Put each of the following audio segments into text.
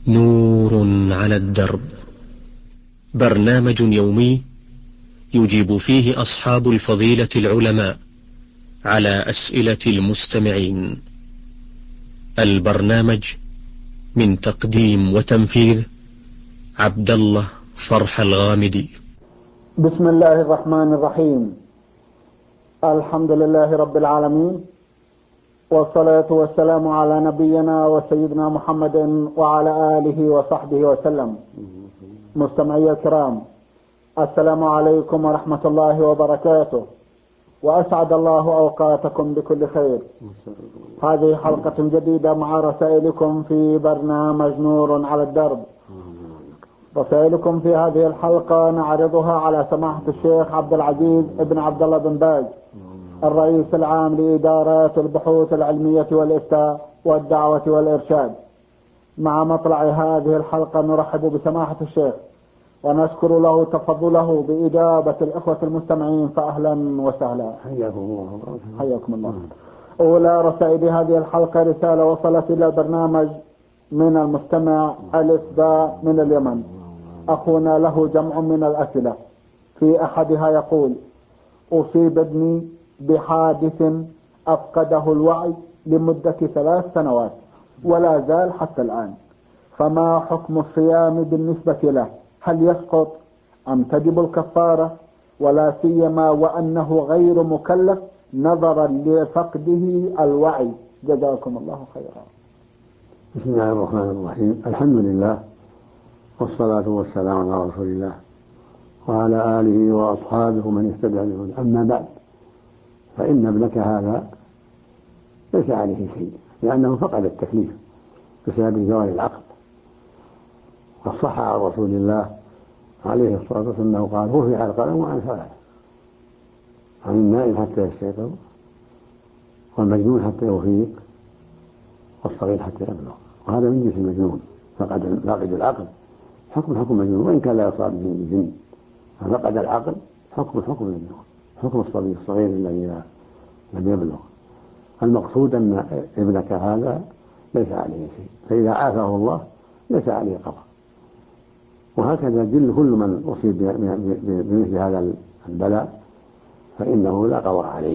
نور على الدرب، برنامج يومي يجيب فيه أصحاب الفضيلة العلماء على أسئلة المستمعين. البرنامج من تقديم وتنفيذ عبد الله فرح الغامدي. بسم الله الرحمن الرحيم. الحمد لله رب العالمين، والصلاة والسلام على نبينا وسيدنا محمد وعلى آله وصحبه وسلم. مستمعي الكرام، السلام عليكم ورحمة الله وبركاته، وأسعد الله أوقاتكم بكل خير. هذه حلقة جديدة مع رسائلكم في برنامج نور على الدرب. رسائلكم في هذه الحلقة نعرضها على سماحة الشيخ عبد العزيز ابن عبد الله بن باز، الرئيس العام لإدارات البحوث العلمية والإفتاء والدعوة والإرشاد. مع مطلع هذه الحلقة نرحب بسماحة الشيخ ونشكر له تفضله بإجابة الإخوة المستمعين، فأهلا وسهلا. حياكم الله. أولى رسائل هذه الحلقة رسالة وصلت إلى البرنامج من المستمع ألف باء من اليمن. أخونا له جمع من الأسئلة، في أحدها يقول: أصيب ابني بحادث أفقده الوعي لمدة 3 سنوات ولا زال حتى الآن، فما حكم الصيام بالنسبة له؟ هل يسقط أم تجب الكفارة؟ ولا سيما وأنه غير مكلف نظرا لفقده الوعي، جزاكم الله خيرا. بسم الله الرحمن الرحيم. الحمد لله والصلاة والسلام على رسول الله وعلى آله وأصحابه من اهتدى بهداه. أما بعد، فإن ابنك هذا ليس عليه شيء، لأنه فقد التكليف بسبب زوال العقل. والصح عن رسول الله عليه الصلاة والسلام أنه قال: رفع القلم عن 3، عن النائم حتى يستيقظ، والمجنون حتى يفيق، والصغير حتى يبلغ. وهذا من جنس المجنون، فقد العقل حكم المجنون، وإن كان لا يصاب به الجن، ففقد العقل حكم المجنون، حكم الصبي الصغير الذي لم يبلغ. المقصود أن ابنك هذا ليس عليه شيء، فإذا عافاه الله ليس عليه قضاء. وهكذا كل من أصيب بمثل هذا البلاء فإنه لا قضاء عليه،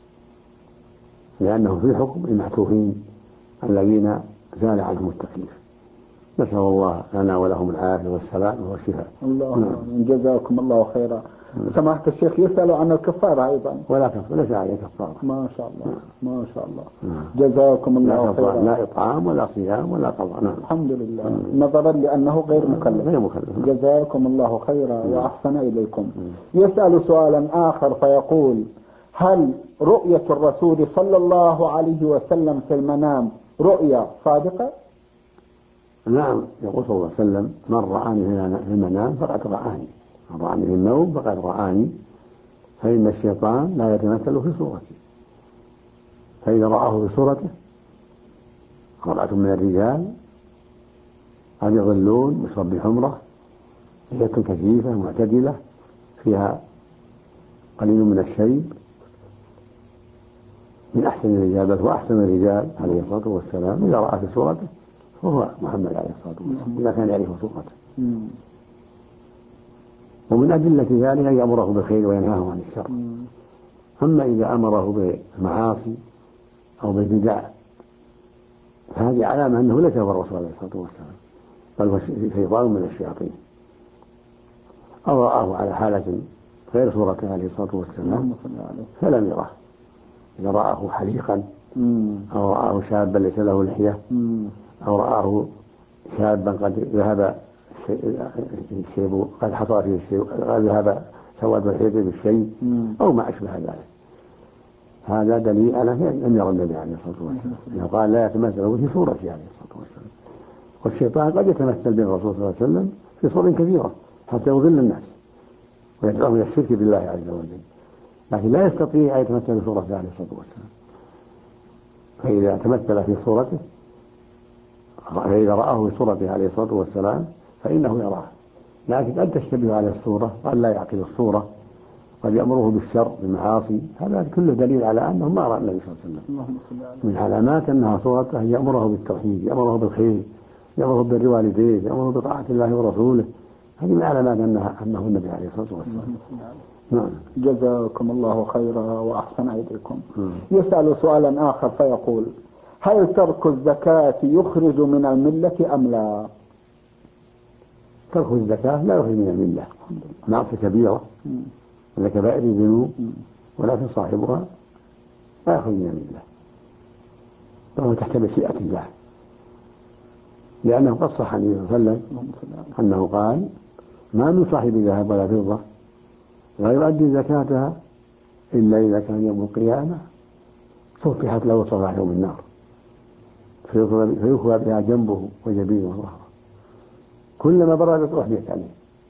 لأنه في حكم المحتوفين الذين زال عنهم التكليف. نسأل الله لنا ولهم العافية والسلام والشفاء. الله جزاكم الله خيرا. سماحة الشيخ يسأل عن الكفارة أيضا. ولا كفارة، ليس عليه كفارة. ما شاء الله ما شاء الله. جزاكم الله خيرا. لا إطعام ولا صيام ولا قضاء. الحمد لله. نظرا لأنه غير مكلف. جزاكم الله خيرا وأحسن إليكم. يسأل سؤالا آخر فيقول: هل رؤية الرسول صلى الله عليه وسلم في المنام رؤيا صادقة؟ نعم، يقول صلى الله عليه وسلم: من رآني في المنام فقد رآني، من رآني في النوم فقد رآني، فإن الشيطان لا يتمثل في صورتي. فإذا رآه في صورته امرأة من الرجال أبيض اللون مصاب بحمرة، هي كثيفة معتدلة فيها قليل من الشيب، من أحسن الرجال وأحسن الرجال عليه الصلاة والسلام، إذا رأى في صورته وهو محمد عليه الصلاة والسلام، إذا كان يعرف صورته. ومن أدلة ذلك أن يأمره بالخير وينهاه عن الشر. أما إذا أمره بالمعاصي أو بالبدع فهذه علامة أنه ليس هو الرسول عليه الصلاة والسلام، بل هو شيطان من الشياطين. أو رآه على حالة غير صورته عليه الصلاة والسلام فلم يره. إذا رآه حليقا، أو رآه شابا ليس له لحية، أو رآه شابا قد ذهب الشيب، قد حصل فيه الشيب، ذهب سواد الحيض بالشيء أو ما أشبه ذلك، هذا دليل على لم يرى النبي عليه الصلاة والسلام، إنه قال: لا يتمثل في صورته عليه الصلاة والسلام. والشيطان قد يتمثل بالرسول صلى الله عليه وسلم في صور كثيرة حتى يضل الناس ويدعوهم إلى الشرك بالله عز وجل، لكن لا يستطيع أن يتمثل في صورته عليه الصلاة والسلام. فإذا تمثل في صورته، فإذا رآه في صورته عليه الصلاة والسلام فإنه يراه، لكن قد تشتبه على الصورة، قد لا يعقل الصورة، قد يأمره بالشر بالمعاصي. هذا كله دليل على أنه ما رأى النبي صلى الله عليه وسلم. من علامات أنها صورته يأمره بالتوحيد، يأمره بالخير، يأمره بالبر والديه، يأمره بطاعة الله ورسوله، هذه من علامات أنه النبي عليه الصلاة والسلام. نعم. جزاكم الله خيرا وأحسن إليكم. يسأل سؤالا آخر فيقول: هل ترك الزكاة يخرج من الملة أم لا؟ ترك الزكاة لا يخرج من الملة، معصية كبيرة من كبائر الذنوب، ولكن صاحبها لا يخرج من الملة، وهو تحت مشيئة الله، لأنه قد صح عن النبي صلى الله عليه وسلم أنه قال: ما من صاحب ذهب ولا فضة لا يؤدي زكاتها إلا إذا كان يوم القيامة صفحت له صفائح من النار فيكوى بها جنبه وجبينه وظهره، كلما بردت أحدثت عليه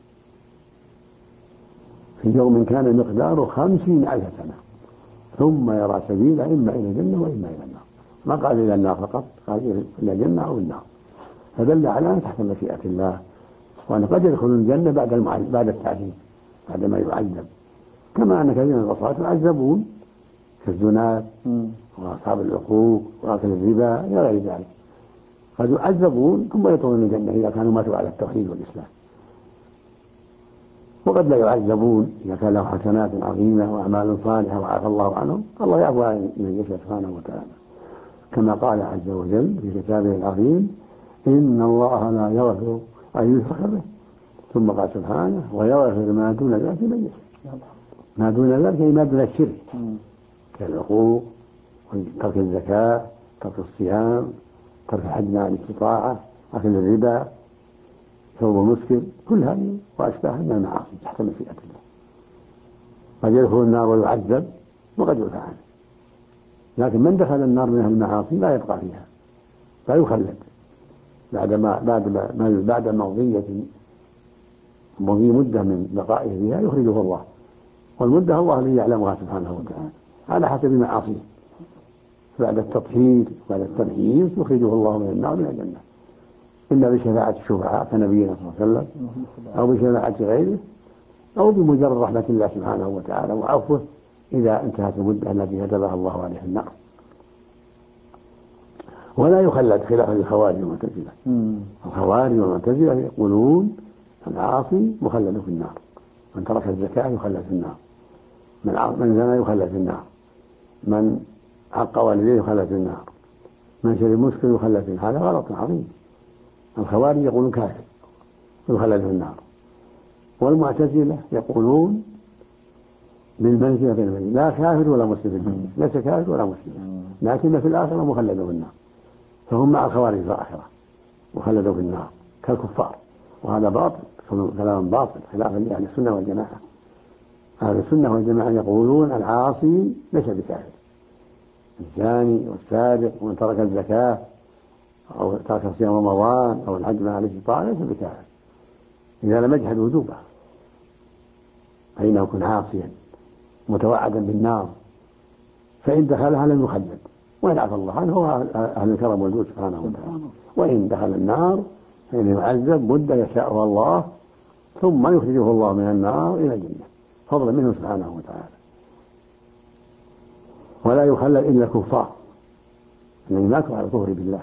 في يوم كان مقداره 50,000 سنة، ثم يرى سبيلا إما إلى الجنة وإما إلى النار. ما قال إلى النار فقط، قال إلى الجنة أو النار، فدل على أن تحت مشيئة الله، وأن قد يدخل الجنة بعد التعذيب، بعد ما يعذب، كما أن كثير من العصاة يعذبون كالزناد وأصحاب العقوق وأكل الربا إلى غير ذلك، قد يعذبون ثم يدخلون الجنة إذا كانوا ماتوا على التوحيد والإسلام، وقد لا يعذبون إذا كان لهم حسنات عظيمة وأعمال صالحة وعافى الله عنهم، الله يعفو عن من يشاء سبحانه وتعالى، كما قال عز وجل في كتابه العظيم: إن الله لا يغفر أن يشرك به، ثم قال سبحانه: ويغفر ما دون ذلك من يشاء. ما دون ذلك أي ما دون الشرك كالعقوق، ترك الزكاة، ترك الصيام، ترك الحج مع الاستطاعة، أكل الربا، شرب المسكر، كل هذه وأشباهها من المعاصي تحت مشيئة الله، قد يدخل النار ويعذب وقد يعفى عنه، لكن من دخل النار من أهل المعاصي لا يبقى فيها، لا يخلد بعد مضي مدة من بقائه فيها يخرجه الله، والمدة الله الذي يعلمها سبحانه وتعالى على حسب معاصيه، بعد التطهير بعد التمحيص يخرجه الله من النار من الجنة، إما بشفاعة الشفعاء كنبينا صلى الله عليه وسلم، أو بشفاعة غيره، أو بمجرد رحمة الله سبحانه وتعالى وعفوه إذا انتهت المدة التي كتبها الله عليه النار. ولا يخلد خلافا للخوارج والمعتزلة. الخوارج والمعتزلة يقولون العاصي مخلد في النار، من ترك الزكاة يخلد في النار، من زنى يخلد في النار، من عق والديه يخلد في النار، من شرب مسكر يخلد في النار. هذا غلط عظيم. الخوارج يقولون كافر يخلد في النار، والمعتزلة يقولون بالمنزلة بين المنزلة، لا كافر ولا مسلم، ليس كافر ولا مسلم، لكن في الآخرة مخلد في النار، فهم مع الخوارج في الآخرة مخلدوا في النار كالكفار، وهذا باطل، كلام باطل خلافا لأهل السنة والجماعة. أهل السنة والجماعة يقولون العاصي ليس بكافر، الزاني والسارق ومن ترك الزكاة أو ترك صيام رمضان أو الحج مع الاستطاعة ليس بكافر إذا لم يجحد وجوبه، فإنه يكون عاصيا متوعدا بالنار، فإن دخلها لم يخلد، وإن عفى الله عنه هو أهل الكرم والجود سبحانه وتعالى، وإن دخل النار فإنه يعذب مدة يشاءها الله ثم يخرجه الله من النار إلى الجنة فضلا منه سبحانه وتعالى. ولا يخلد إلا الكفار الذين ماتوا على الكفر بالله.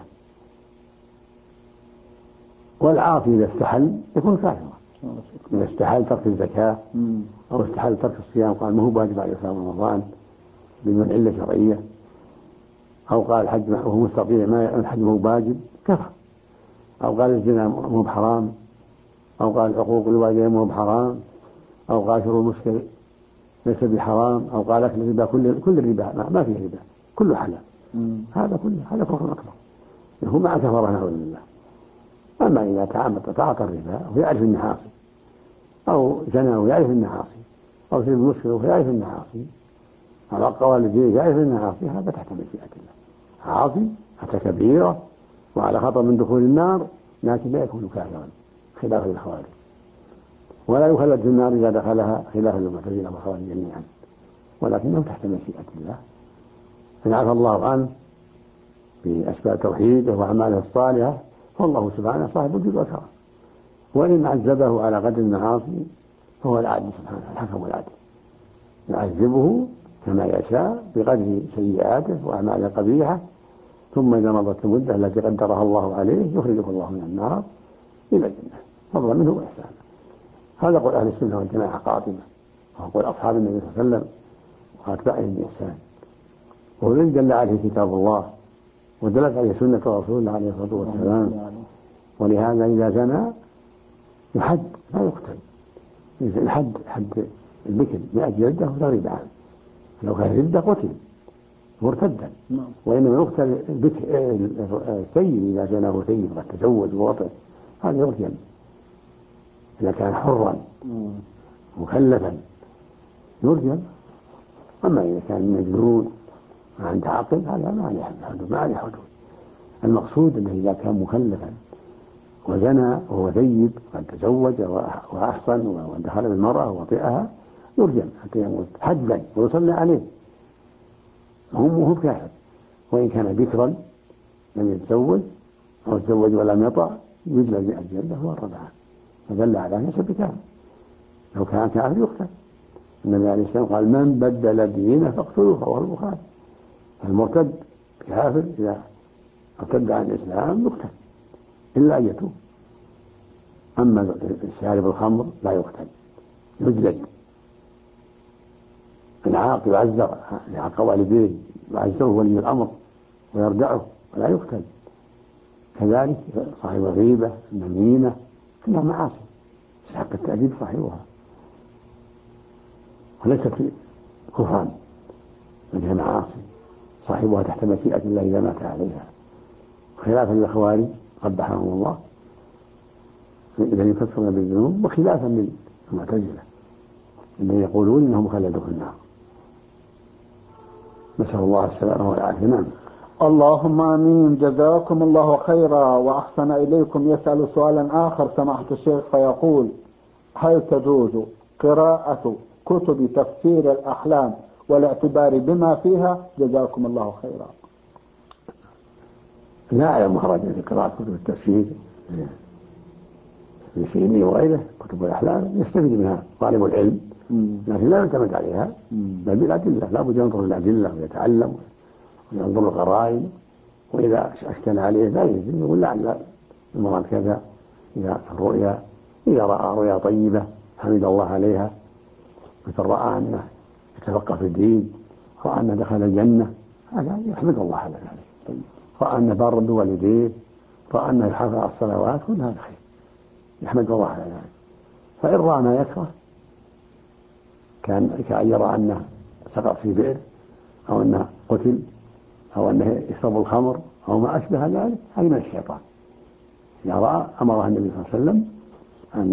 والعاصي إذا استحل يكون كافرا، إذا استحل ترك الزكاة أو استحل ترك الصيام، قال ما هو واجب عليه صيام رمضان بدون علة شرعية، أو قال الحج وهو مستطيع ما الحج ما هو واجب كفر، أو قال الزنا مو بحرام، أو قال حقوق الوالدين مو بحرام، أو قال شرب المسكر ليس بحرام، أو قال أكل الربا كل الربا ما فيه ربا كله حلال، هذا كفر أكبر هو مع كفر نعوذ بالله. أما إذا تعاطى الربا ويعرف النحاصي، أو زنى ويعرف النحاصي، أو شرب المسكر ويعرف النحاصي، أو عق والديه يعرف النحاصي، هذا تحت مشيئة الله، عاصي حتى كبيرة وعلى خطر من دخول النار، لكن لا يكون كافرا خلاف الخوارج. ولا يخلد في النار إذا دخلها خلاف المعتزلة والخوارج جميعا، ولكنه تحت مشيئة الله، إن عفى الله عنه بأسباب توحيده وأعماله الصالحة فالله سبحانه صاحب الجود والكرم، وإن عذبه على قدر المعاصي فهو العادل سبحانه الحكم العادل، يعذبه كما يشاء بقدر سيئاته وأعماله القبيحة ثم إذا مضت المدة التي قدرها الله عليه يخرجه الله من النار إلى الجنة فضلا منه وإحسانا. هذا قول أهل السنة والجماعة قاطبة، وهو قول أصحاب النبي صلى الله عليه وسلم وأتباعهم بإحسان، وهو الذي دل عليه كتاب الله ودلت عليه سنة رسول الله عليه الصلاة والسلام. ولهذا إذا زنى يحد لا يقتل، الحد حد البكر 100 جلدة وتغريب عام، لو كان ردة قتل مرتدا، وإنما يقتل الثيب إذا زناه ثيب قد تزوج ووطئ هذا يرجم إذا كان حرا مكلفا يرجم. أما إذا كان مجنون ما عنده عقل هذا ما عليه حدود. المقصود أنه إذا كان مكلفا وزنى وهو ثيب قد تزوج وأحصن ودخل بالمرأة ووطئها يرجم حتى يموت حدا ويصلى عليه، هو كافر. وإن كان بكرا لم يتزوج أو تزوج ولم يطأ يجلد 100 جلدة والردعة، فدل على أنه ليس بكافر. لو كان كافر يقتل. النبي عليه السلام قال من بدل دينه فاقتلوه، رواه البخاري. المرتد كافر إذا ارتد عن الإسلام يقتل إلا أن يتوب. أما شارب الخمر لا يقتل يجلد. العاق يعزر يعاق والديه يعزره ولي الأمر ويردعه ولا يقتل. كذلك صاحب الغيبة النميمة كلها معاصي تستحق التأديب صاحبها، وليست كفرا بل هي معاصي صاحبها تحت مشيئة الله إذا مات عليها، خلافا للخوارج قبحهم الله الذين يكفرون بالذنوب، وخلافا للمعتزلة الذين يقولون إنهم مخلدون في النار. نسأل الله السلامة والعافية. نعم. اللهم آمين. جزاكم الله خيرا وأحسن إليكم. يسأل سؤالا آخر سماحة الشيخ فيقول: هل تجوز قراءة كتب تفسير الأحلام والاعتبار بما فيها؟ جزاكم الله خيرا. لا أعلم مخرجا في قراءة كتب التفسير في سيني وغيره. كتب الأحلام يستفيد منها طالب العلم لكن لا يعتمد عليها بل بالأدلة، لا بد ينظر الأدلة ويتعلم وينظر القرائن، وإذا أشكل عليه لا يجب يقول لعل المراد كذا. إذا الرؤيا إذا رأى رؤيا طيبة حمد الله عليها، مثل رأى أنه يتفقه في الدين، رأى أنه دخل الجنة هذا يحمد الله على ذلك، رأى أنه بار بوالديه، رأى أنه يحافظ على الصلوات، كل هذا خير يحمد الله على ذلك. فإن رأى ما يكره كأن يرى أنه سقط في بئر أو أنه قتل أو أنه يشرب الخمر أو ما أشبه ذلك هذا من الشيطان. إذا رأى أمره النبي صلى الله عليه وسلم أن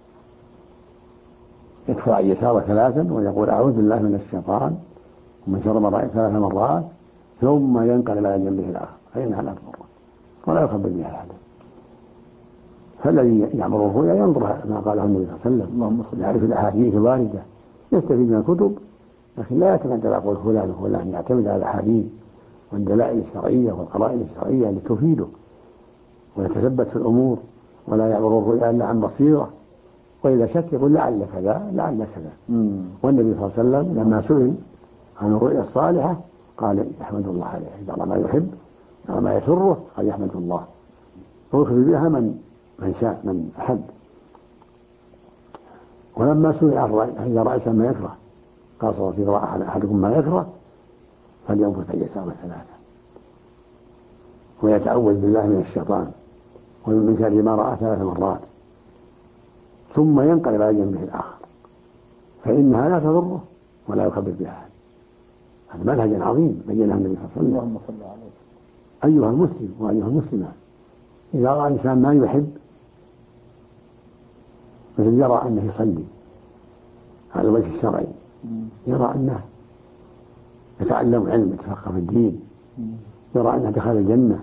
يدفع عن يساره 3 ويقول أعوذ بالله من الشيطان ومن شر ما رأيت 3 مرات ثم ينقلب على جنبه الآخر فإنها لا تضره ولا يخبر بها أحد. فالذي يعمر الرؤيا ينظر ما قاله النبي صلى الله عليه وسلم، يعرف الأحاديث الواردة، يستفيد من الكتب، لكن لا يعتمد على قول فلان وفلان، يعتمد على الأحاديث والدلائل الشرعية والقرائن الشرعية اللي تفيده، ويتثبت في الأمور ولا يعبر الرؤيا إلا عن بصيرة، وإذا شك يقول لعل كذا لعل كذا. والنبي صلى الله عليه وسلم لما سئل عن الرؤيا الصالحة قال يحمد الله عليه، إذا ما يحب إذا ما يسره قال يحمد الله، ويخبر بها من شاء من أحب. ولما سئل عن الرأي إذا رأى ما يكره قال صلى الله عليه وسلم: رأى أحدكم ما يكره فلينفث عن يساره 3 ويتعوذ بالله من الشيطان ومن شر ما رأى 3 مرات ثم ينقلب على جنبه الآخر فإنها لا تضره ولا يخبر بها. هذا منهج عظيم بينه النبي صلى الله عليه وسلم. أيها المسلم وأيها المسلمة، إذا رأى إنسان ما يحب مثل يرى أنه يصلي على الوجه الشرعي، يرى أنه يتعلم علم يتفقه في الدين، يرى أنه دخل الجنة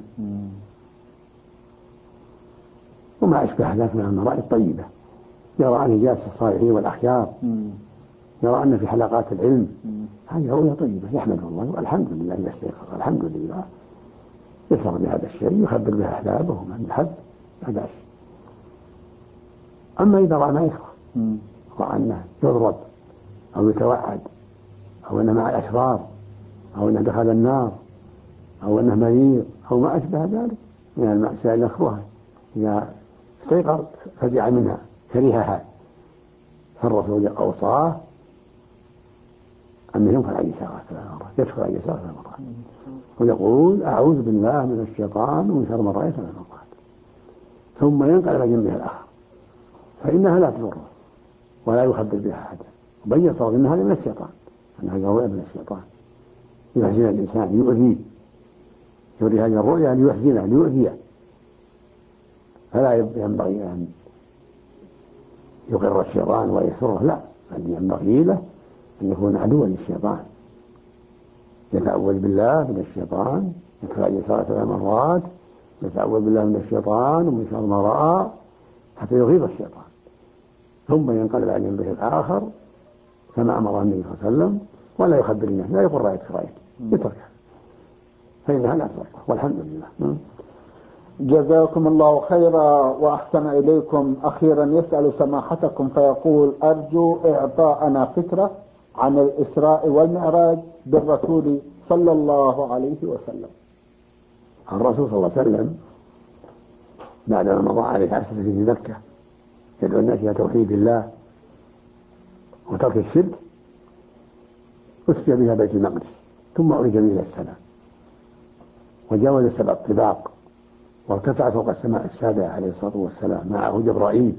وما أشبه ذلك من المرائي الطيبة، يرى أنه جالس الصالحين والأخيار، يرى أنه في حلقات العلم، هذه رؤيا طيبة يحمد الله والحمد لله يستيقظ الحمد لله، يسر بهذا الشيء يخبر به أحبابه من يحب لا بأس. أما إذا رأى ما يكره رأى أنه يضرب أو يتوعد أو أنه مع الأشرار أو أنه دخل النار أو أنه مريض أو ما أشبه ذلك من المأساة المكروهة إذا استيقظ فزع منها كرهها، فالرسول أوصاه أنه ينفع عليه ساعة 3 مرات، يدخل عليه ساعة 3 مرات، ويقول أعوذ بالله من الشيطان ومن شر ما رأيت 3 مرات، ثم ينقلب جنبها الآخر فإنها لا تضره ولا يخبر بها أحدا. وبين صار أن هذا من الشيطان، أنها قوية من الشيطان يحزن الإنسان يؤذيه، يري هذه الرؤيا أن يحزنه ليؤذيه، فلا ينبغي أن يقر الشيطان ويسره، لا، بل ينبغي له أن يكون عدوا للشيطان، يتعوذ بالله من الشيطان، يدخل عليه 3 مرات، يتعوذ بالله من الشيطان ومن شر ما رأى حتى يغيظ الشيطان، ثم ينقلب عن جنبه الآخر كما أمر النبي صلى الله عليه وسلم، ولا يخبر الناس، لا يقول رأيت يتركها فإنها لا تضره، والحمد لله. جزاكم الله خيرا وأحسن إليكم. أخيرا يسأل سماحتكم فيقول: أرجو إعطاءنا فكرة عن الإسراء والمعراج بالرسول صلى الله عليه وسلم. الرسول صلى الله عليه وسلم بعدما مضى عليه 10 سنين في مكة يدعو الناس إلى توحيد الله وترك الشرك، أسري بها بيت المقدس، ثم أعرج به إلى السماء، وجاوز 7 طباق، وارتفع فوق السماء السابعة عليه الصلاة والسلام، معه جبرائيل،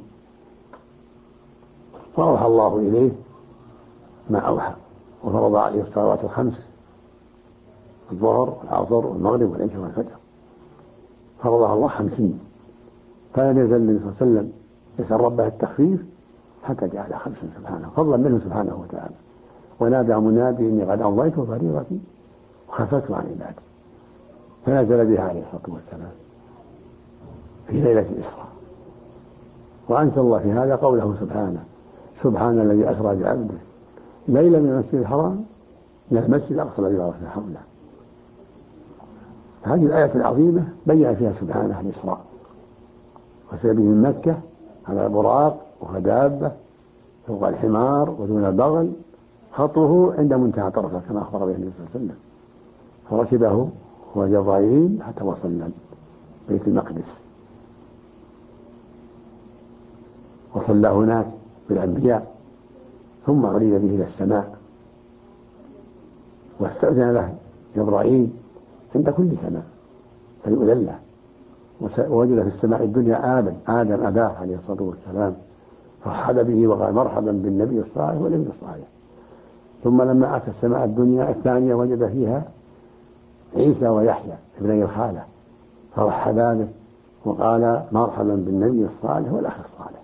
فأوحى الله إليه ما أوحى، وفرض عليه الصلوات 5: الظهر والعصر والمغرب والعشاء والفجر، فرضها الله 50، فلم يزل النبي صلى الله عليه وسلم يسأل ربه التخفيف حتى جعل 5 سبحانه، فضلا منه سبحانه وتعالى. ونادى منادي: إني قد أمضيت فريضتي وخففت عن عبادي، فنزل بها عليه الصلاة والسلام في ليلة الإسراء. وأنزل الله في هذا قوله سبحانه: سبحان الذي أسرى بعبده ليلا من المسجد الحرام إلى المسجد الأقصى الذي باركنا حوله. هذه الآية العظيمة بين فيها سبحانه الإسراء، وسير به من مكة على البراق وهدابة فوق الحمار ودون البغل، خطه عند منتهى طرفه كما أخبر به النبي صلى الله عليه وسلم، فركبه هو جبرائيل حتى وصل بيت المقدس، وصلى هناك بالأنبياء، ثم عرج به إلى السماء، واستأذن له جبرائيل عند كل سماء فيؤذن له، ووجد في السماء الدنيا آدم أباه عليه الصلاة والسلام، فرحب به وقال: مرحبا بالنبي الصالح والابن الصالح. ثم لما أتى السماء الدنيا الثانية وجد فيها عيسى ويحيى ابني الخالة، فرحب به وقال: مرحبا بالنبي الصالح والأخ الصالح.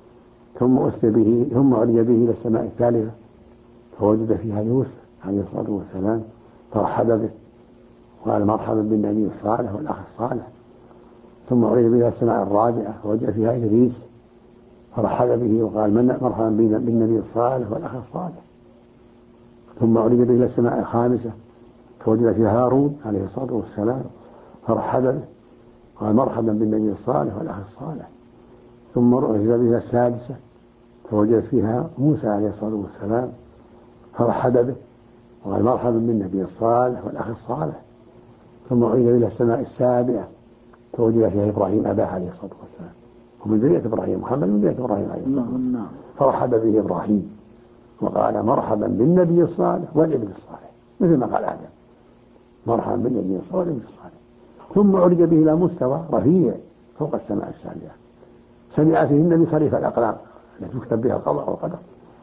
ثم عرج به إلى السماء الثالثة فوجد فيها يوسف عليه الصلاة والسلام، فرحب به وقال: مرحبا بالنبي الصالح والأخ الصالح. ثم عرج به إلى السماء الرابعة فوجد فيها إدريس، فرحب به وقال: مرحبا بالنبي الصالح والأخ الصالح. ثم عرج به إلى السماء الخامسة فوجد فيها هارون عليه الصلاة والسلام، فرحب به وقال: مرحبا بالنبي الصالح والأخ الصالح. ثم عرج به إلى السادسة فوجد فيها موسى عليه الصلاة والسلام، فرحب به وقال: مرحبا بالنبي الصالح والأخ الصالح. ثم عرج إلى السماء السابعة فوجد فيها إبراهيم أباه عليه الصلاة والسلام، ومن ذرية إبراهيم محمد من ذرية إبراهيم عليه الصلاة والسلام، فرحب به إبراهيم وقال: مرحبا بالنبي الصالح والابن الصالح، مثل ما قال آدم: مرحبا بالنبي الصالح والابن الصالح. ثم عرج به إلى مستوى رفيع فوق السماء السابعة، سمع فيه النبي صريف الأقلام التي تكتب بها القضاء والقدر،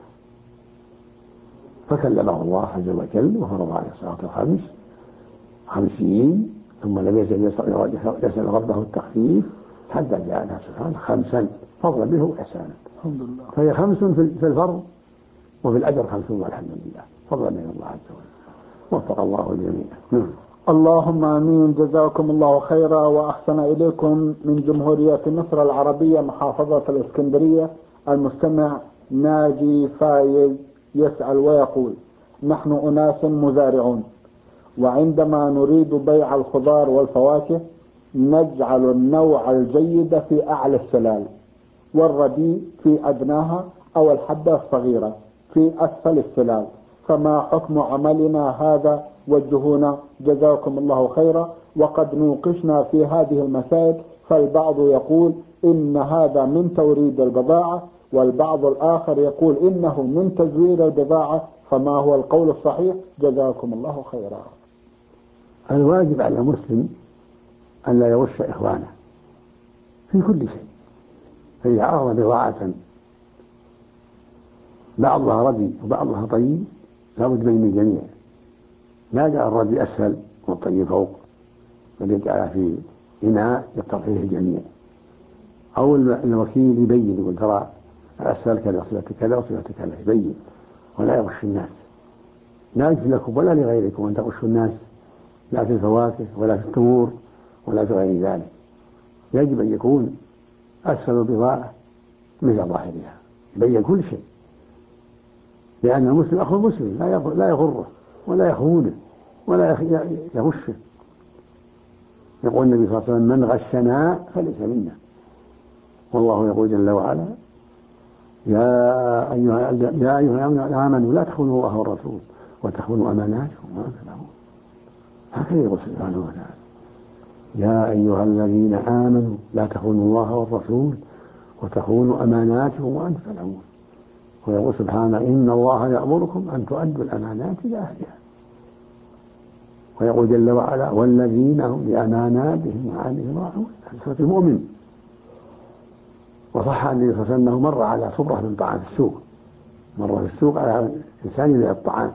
فكلمه الله عز وجل وفرض عليه الصلاة 50، ثم لم يزل يسأل ربه التخفيف حتى جعلها سبحانه 5 فضلا منه وإحسانا. فهي 5 في الفرض وفي الأجر 50 والحمد لله، فضلا من الله عز وجل، وفق الله الجميع. اللهم آمين. جزاكم الله خيرا وأحسن إليكم. من جمهورية مصر العربية محافظة الإسكندرية المستمع ناجي فايز يسأل ويقول: نحن أناس مزارعون، وعندما نريد بيع الخضار والفواكه نجعل النوع الجيد في أعلى السلال، والرديء في أدناها، أو الحبة الصغيرة في أسفل السلال، فما حكم عملنا هذا؟ وجهونا جزاكم الله خيرا. وقد نوقشنا في هذه المسائل، فالبعض يقول إن هذا من توريد البضاعة، والبعض الآخر يقول إنه من تزوير البضاعة، فما هو القول الصحيح؟ جزاكم الله خيرا. الواجب على المسلم أن لا يغش إخوانه في كل شيء، فإذا عرض بضاعة بعضها ردي وبعضها طيب لابد بين الجميع، لا جاء الردي أسفل والطيب فوق، بل يجعل في إناء يفتح فيه الجميع، أو الوكيل يبين يقول ترى الأسفل كذا صفة كذا وصفة كذا، يبين ولا يغش الناس. لا يجوز لكم ولا لغيركم أن تغشوا الناس، لا في الفواكه ولا في التمور ولا في غير ذلك. يجب أن يكون أسفل البضاعة مثل ظاهرها، يبين كل شيء، لأن المسلم أخو المسلم لا يغره ولا يخونه ولا يغشه. يقول النبي صلى الله عليه وسلم من غشنا فليس منا، والله يقول جل وعلا يا أيها الذين آمنوا لا تخونوا الله والرسول وتخونوا أماناتكم وأنتم تعلمون. هكذا يقول سبحانه وتعالى يا أيها الذين آمنوا لا تخونوا الله والرسول وتخونوا أماناتكم وأنتم تعلمون. ويقول سبحانه إن الله يأمركم أن تؤدوا الأمانات إلى أهلها. ويقول جل وعلا والذين هم لأماناتهم وعهدهم راعون، سورة المؤمن. وصح عن النبي صلى الله عليه وسلم أنه مر على صبرة من طعام في السوق، مر في السوق على إنسان يبيع الطعام،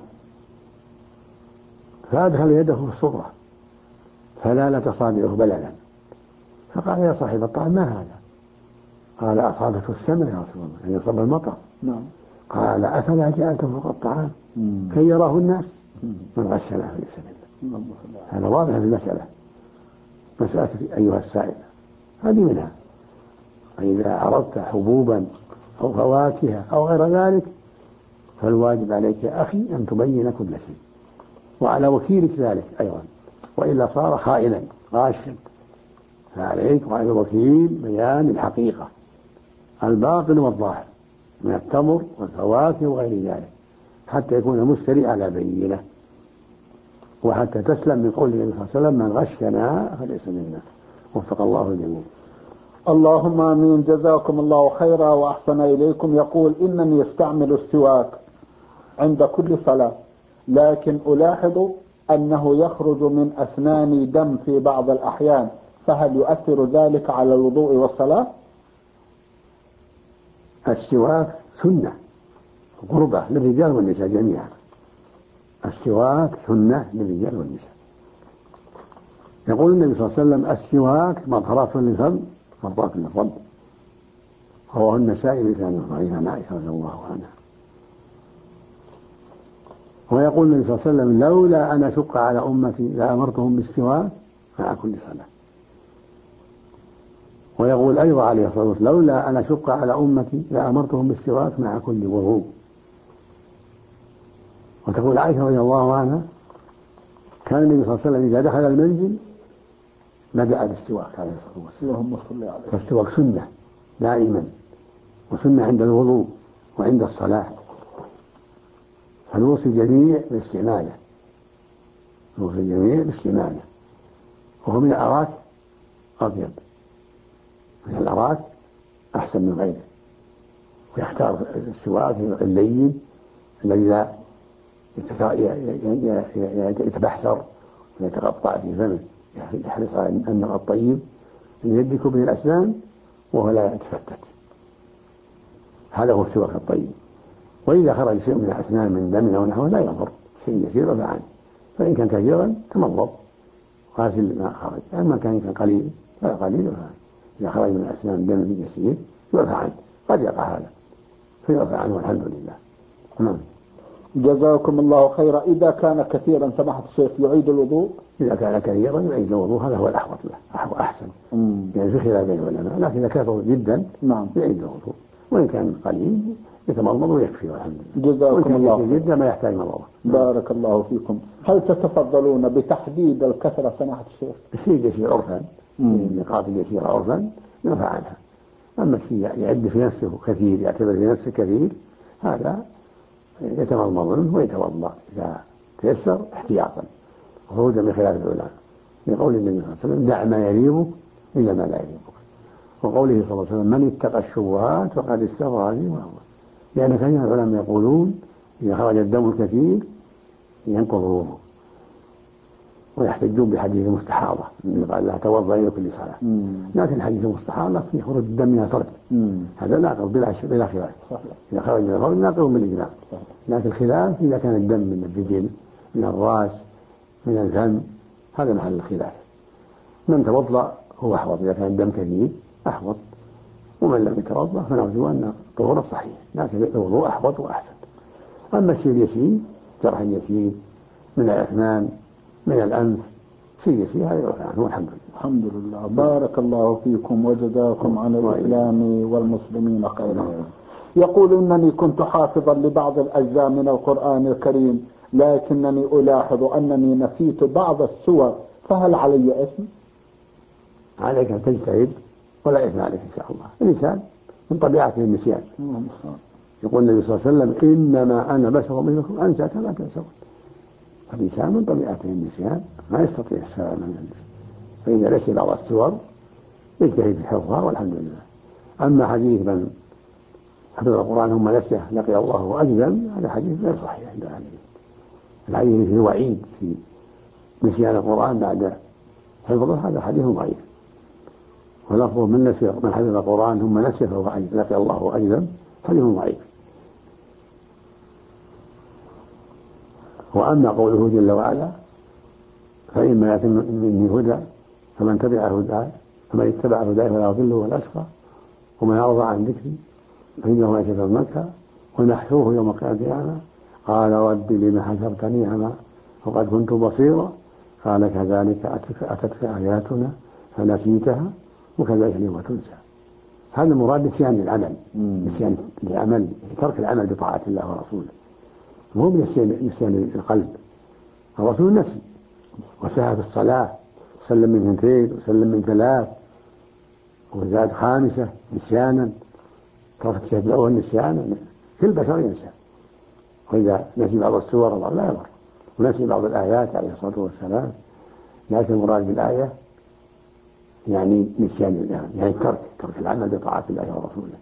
فأدخل يده في الصبرة فلالت أصابعه بللا، فقال يا صاحب الطعام ما هذا؟ قال أصابته السماء يا رسول الله، يعني أصاب المطر. قال أفلا جعلته فوق الطعام كي يراه الناس؟ من غشنا فليس منا. هذا واضح في المسألة، مسألة أيها السائل هذه منها. فإذا عرضت حبوبا أو فواكه أو غير ذلك فالواجب عليك يا أخي أن تبين كل شيء، وعلى وكيلك ذلك أيضا، وإلا صار خائنا غاشا. فعليك وعلى الوكيل بيان الحقيقة الباطن والظاهر من التمر والفواكه وغير ذلك، حتى يكون المشتري على بينة، وحتى تسلم من قول النبي صلى الله عليه وسلم من غشنا فليس منا. وفق الله الجميع. اللهم آمين. جزاكم الله خيرا وأحسن إليكم. يقول إنني استعمل السواك عند كل صلاة، لكن ألاحظ أنه يخرج من أسناني دم في بعض الأحيان، فهل يؤثر ذلك على الوضوء والصلاة؟ السواك سنة قربة للرجال والنساء جميعا، السواك سنة للرجال والنساء. يقول النبي صلى الله عليه وسلم السواك مطهرة للفم مرضاة للرب، رواه النسائي بلسان صحيح عن عائشة رضي الله عنها. ويقول النبي صلى الله عليه وسلم لولا أن أشق على أمتي لأمرتهم بالسواك مع كل صلاة. ويقول أيضا عليه الصلاة والسلام لولا أن أشق على أمتي لأمرتهم بالسواك مع كل وضوء. وتقول عائشة رضي الله عنها كان النبي صلى الله عليه وسلم إذا دخل المنزل بدأ بالسواك عليه الصلاة والسلام. اللهم صل عليه. فالسواك سنة دائما، وسنة عند الوضوء وعند الصلاة، فنوصي الجميع باستعماله، نوصي الجميع باستعماله. وهو من الأراك أطيب، من الأراك أحسن من غيره. ويختار السواك اللين الذي لا يتبحثر ويتقطع في فمه، يحرص على أن الطيب أن يدرك من الأسنان وهو لا يتفتت. هذا هو السواك الطيب. وإذا خرج شيء من الأسنان من دم أو نحوه لا يضر، شيء يسير رفع عنه، فإن كان كثيرا تمضض غاسل ما خرج، أما كان قليل فلا قليل رفع عنه. إذا خرج من الأسنان دم يسير يرفع عنه، قد يقع هذا فيرفع عنه الحمد لله. نعم. جزاكم الله خيرا. إذا كان كثيرا سماحة الشيخ يعيد الوضوء؟ إذا كان كثيرا يعيد الوضوء، هذا هو الأحوط له، أحسن. يعني في خلاف بين العلماء، لكن إذا كثر جدا يعيد الوضوء، وإن كان قليل يتمضمض ويكفي والحمد لله. جزاكم الله خيرا جدا ما يحتاج مضمضة. بارك الله فيكم. هل تتفضلون بتحديد الكثرة سماحة الشيخ؟ الشيء يسير عرفا، النقاط اليسيرة عرفا يرفع عنها. أما الشيء يعد في نفسه كثير، يعتبر في نفسه كثير، هذا يتمضمض منه ويتوضأ إذا تيسر احتياطا وخروجا من خلاف العلماء. لقول النبي صلى الله عليه وسلم دع ما يريبك إلى ما لا يريبك، وقوله صلى الله عليه وسلم من اتقى الشبهات فقد استبرأ دينه، لأن كثير من العلماء يقولون إذا خرج الدم الكثير ينقض الوضوء، ويحتجون بحديث المستحاضة من قال لها توضأ إلى كل صلاة، لكن حديث المستحاضة في خروج الدم من الفرج، هذا ناقض بلا خلاف، إذا خرج من الفرج ناقض بالإجماع، لكن الخلاف إذا كان الدم من الرجل من الرأس من الفم هذا محل الخلاف. من توضأ هو أحوط، إذا كان الدم كثير أحوط، ومن لم يتوضأ فنرجو أن طهوره صحيح، لكن الوضوء أحوط وأحسن. أما الشيء اليسير جرح يسير من الأثنان من الأنف شيء يسير هذا يعفى عنه والحمد لله. الحمد لله. بارك الله فيكم وجزاكم عن الإسلام والمسلمين خيرا. يقول إنني كنت حافظا لبعض الأجزاء من القرآن الكريم، لكنني ألاحظ أنني نسيت بعض السور، فهل علي إثم؟ عليك أن تجتهد ولا إثم عليك إن شاء الله. الإنسان من طبيعته النسيان، يقول النبي صلى الله عليه وسلم إنما أنا بشر مثلكم أنسى كما تنسون، فالإنسان من طبيعته النسيان ما يستطيع السلام من النسيان، فإذا نسي بعض السور يجتهد في حفظها والحمد لله. أما حديث من حفظ القرآن ثم نسيه لقي الله أجزم هذا حديث غير صحيح عند أهل العلم. الحديث فيه وعيد في نسيان القرآن بعد حفظه هذا حديث ضعيف، ولفظه من حفظ القرآن ثم نسيه فهو لقي الله أجزم حديث ضعيف. وأما قوله جل وعلا فإما يأتي مني هدى فمن اتبع هداي فلا يضل ولا يشقى ومن أعرض عن ذكري فإنه ما يشفى المكة ونحشوه يوم القيامة قال رب لم حشرتني أعمى وقد كنت بصيرا قال كذلك أتتك آياتنا فنسيتها وكذلك اليوم تنسى. هذا المراد نسيان العمل، نسيان العمل، ترك العمل بطاعة الله ورسوله، مو نسيان القلب. الرسول نسي وسهى في الصلاة وسلم من 2 وسلم من 3 وزاد 5 نسيانا، ترك الشهادة نسيانا، كل بشر ينسى. وإذا نسي بعض السور الله لا يضر، ونسي بعض الآيات عليه الصلاة والسلام، لكن المراد بالآية يعني نسيان يعني ترك العمل بطاعة الله ورسوله.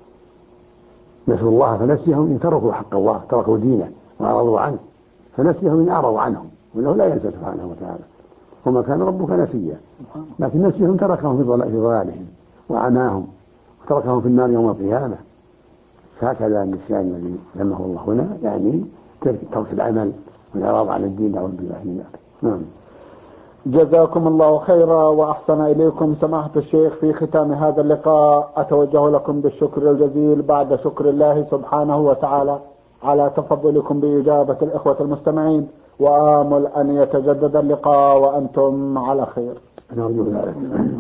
نسوا الله فنسيهم إن تركوا حق الله، تركوا دينه وأعرضوا عنه، فنسيهم إن أعرضوا عنهم، وإنه لا ينسى سبحانه وتعالى، وما كان ربك نسيا، لكن نسيهم تركهم في ضلالهم وعماهم وتركهم في النار يوم القيامة. فهكذا النسيان الذي ذمه الله هنا يعني ترك العمل والإعراض عن الدين، نعوذ بالله من ذلك. نعم. جزاكم الله خيرا وأحسن إليكم سماحة الشيخ. في ختام هذا اللقاء أتوجه لكم بالشكر الجزيل بعد شكر الله سبحانه وتعالى على تفضلكم بإجابة الإخوة المستمعين، وآمل أن يتجدد اللقاء وأنتم على خير. نرجو ذلك.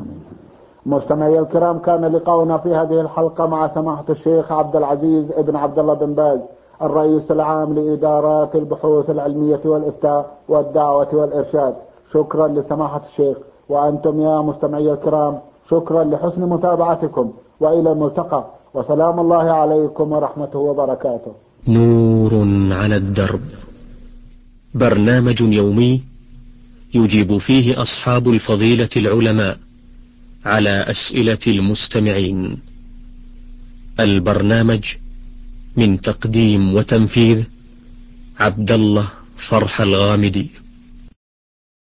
مستمعي الكرام، كان لقاؤنا في هذه الحلقة مع سماحة الشيخ عبد العزيز ابن عبد الله بن باز الرئيس العام لإدارات البحوث العلمية والإفتاء والدعوة والإرشاد. شكرا لسماحة الشيخ، وأنتم يا مستمعي الكرام شكرا لحسن متابعتكم، وإلى الملتقى، وسلام الله عليكم ورحمته وبركاته. نور على الدرب، برنامج يومي يجيب فيه أصحاب الفضيلة العلماء على أسئلة المستمعين. البرنامج من تقديم وتنفيذ عبد الله فرح الغامدي.